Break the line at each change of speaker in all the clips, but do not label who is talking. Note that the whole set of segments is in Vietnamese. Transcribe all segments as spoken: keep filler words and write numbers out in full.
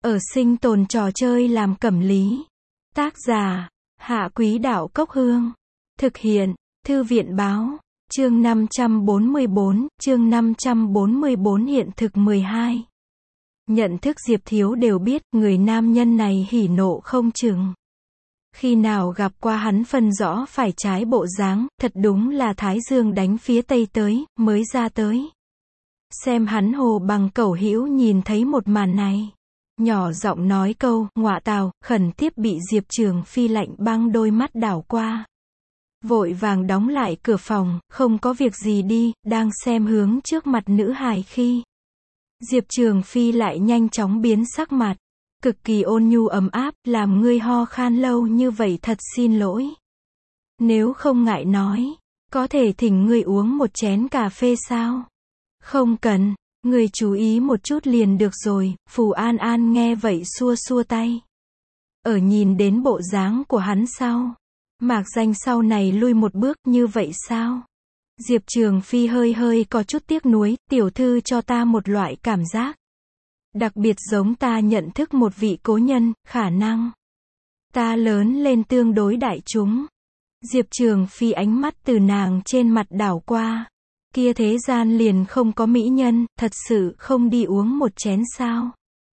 Ở sinh tồn trò chơi làm cẩm lý. Tác giả, Hạ Quý Đạo Cốc Hương. Thực hiện, Thư viện Báo. Chương năm trăm bốn mươi bốn, chương năm trăm bốn mươi bốn hiện thực mười hai. Nhận thức Diệp Thiếu đều biết, người nam nhân này hỉ nộ không chừng. Khi nào gặp qua hắn phân rõ phải trái bộ dáng, thật đúng là Thái Dương đánh phía Tây tới, mới ra tới. Xem hắn hồ bằng cẩu hữu nhìn thấy một màn này. Nhỏ giọng nói câu, ngọa tào, khẩn tiếp bị Diệp Trường Phi lạnh băng đôi mắt đảo qua. Vội vàng đóng lại cửa phòng, không có việc gì đi, đang xem hướng trước mặt nữ hài khi. Diệp Trường Phi lại nhanh chóng biến sắc mặt. Cực kỳ ôn nhu ấm áp, làm ngươi ho khan lâu như vậy thật xin lỗi. Nếu không ngại nói, có thể thỉnh ngươi uống một chén cà phê sao? Không cần, ngươi chú ý một chút liền được rồi. Phù An An nghe vậy xua xua tay. Ở nhìn đến bộ dáng của hắn sau. Mạc Danh sau này lui một bước, như vậy sao? Diệp Trường Phi hơi hơi có chút tiếc nuối, tiểu thư cho ta một loại cảm giác. Đặc biệt giống ta nhận thức một vị cố nhân, khả năng. Ta lớn lên tương đối đại chúng. Diệp Trường Phi ánh mắt từ nàng trên mặt đảo qua. Kia thế gian liền không có mỹ nhân, thật sự không đi uống một chén sao?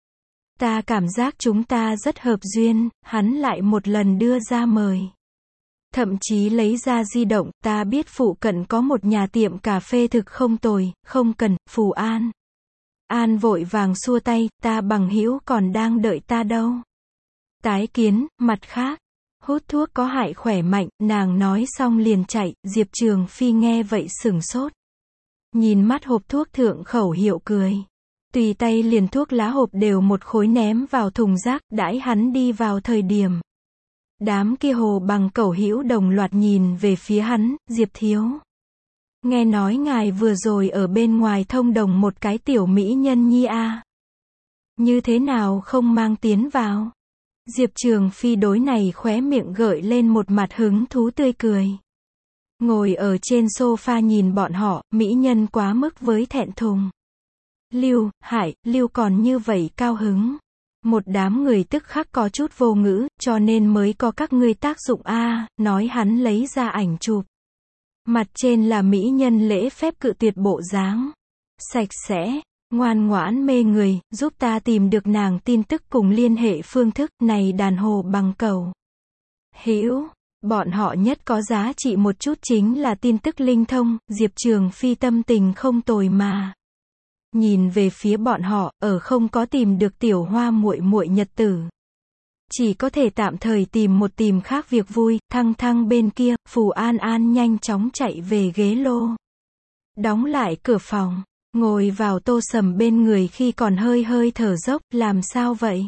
Ta cảm giác chúng ta rất hợp duyên, hắn lại một lần đưa ra mời. Thậm chí lấy ra di động, ta biết phụ cận có một nhà tiệm cà phê thực không tồi, không cần, Phù An. An vội vàng xua tay, ta bằng hữu còn đang đợi ta đâu. Tái kiến, mặt khác, hút thuốc có hại khỏe mạnh, nàng nói xong liền chạy, Diệp Trường Phi nghe vậy sửng sốt. Nhìn mắt hộp thuốc thượng khẩu hiệu cười. Tùy tay liền thuốc lá hộp đều một khối ném vào thùng rác, đãi hắn đi vào thời điểm. Đám kia hồ bằng cẩu hữu đồng loạt nhìn về phía hắn, Diệp Thiếu. Nghe nói ngài vừa rồi ở bên ngoài thông đồng một cái tiểu mỹ nhân nhi a. Như thế nào không mang tiến vào? Diệp Trường Phi đối này khóe miệng gợi lên một mặt hứng thú tươi cười. Ngồi ở trên sofa nhìn bọn họ, mỹ nhân quá mức với thẹn thùng. Lưu, Hải, Lưu còn như vậy cao hứng. Một đám người tức khắc có chút vô ngữ, cho nên mới có các ngươi tác dụng a, nói hắn lấy ra ảnh chụp. Mặt trên là mỹ nhân lễ phép cự tuyệt bộ dáng. Sạch sẽ, ngoan ngoãn mê người, giúp ta tìm được nàng tin tức cùng liên hệ phương thức, này đàn hồ bằng cầu. Hữu, bọn họ nhất có giá trị một chút chính là tin tức linh thông, Diệp Trường Phi tâm tình không tồi mà. Nhìn về phía bọn họ, ở không có tìm được tiểu hoa muội muội nhật tử. Chỉ có thể tạm thời tìm một tìm khác việc vui, thăng thăng bên kia, Phù An An nhanh chóng chạy về ghế lô. Đóng lại cửa phòng, ngồi vào Tô Sầm bên người khi còn hơi hơi thở dốc, làm sao vậy?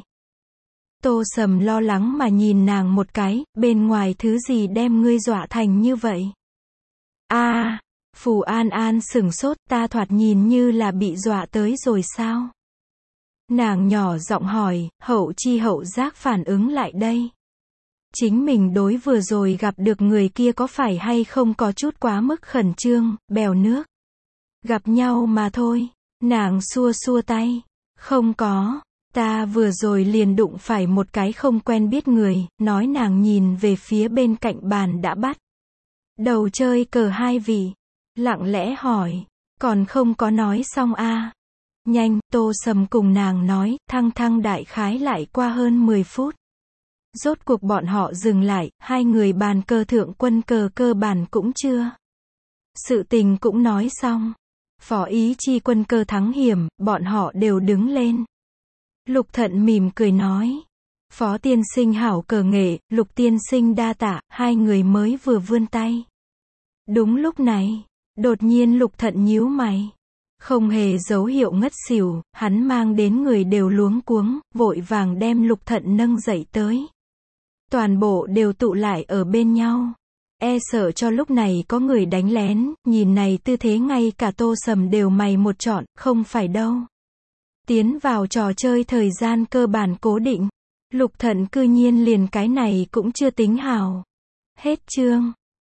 Tô Sầm lo lắng mà nhìn nàng một cái, bên ngoài thứ gì đem ngươi dọa thành như vậy? A, à, Phù An An sửng sốt, ta thoạt nhìn như là bị dọa tới rồi sao? Nàng nhỏ giọng hỏi, hậu chi hậu giác phản ứng lại đây. Chính mình đối vừa rồi gặp được người kia có phải hay không có chút quá mức khẩn trương, bèo nước. Gặp nhau mà thôi, nàng xua xua tay. Không có, ta vừa rồi liền đụng phải một cái không quen biết người, nói nàng nhìn về phía bên cạnh bàn đã bắt. Đầu chơi cờ hai vị, lặng lẽ hỏi, còn không có nói xong a. À. Nhanh, Tô Sầm cùng nàng nói, thăng thăng đại khái lại qua hơn mười phút. Rốt cuộc bọn họ dừng lại, hai người bàn cờ thượng quân cờ cơ bản cũng chưa. Sự tình cũng nói xong. Phó ý chi quân cờ thắng hiểm, bọn họ đều đứng lên. Lục Thận mỉm cười nói. Phó tiên sinh hảo cờ nghệ, Lục tiên sinh đa tạ, hai người mới vừa vươn tay. Đúng lúc này, đột nhiên Lục Thận nhíu mày. Không hề dấu hiệu ngất xỉu, hắn mang đến người đều luống cuống, vội vàng đem Lục Thận nâng dậy tới. Toàn bộ đều tụ lại ở bên nhau. E sợ cho lúc này có người đánh lén, nhìn này tư thế ngay cả Tô Sầm đều mày một trọn, không phải đâu. Tiến vào trò chơi thời gian cơ bản cố định. Lục Thận cư nhiên liền cái này cũng chưa tính hào. Hết chương.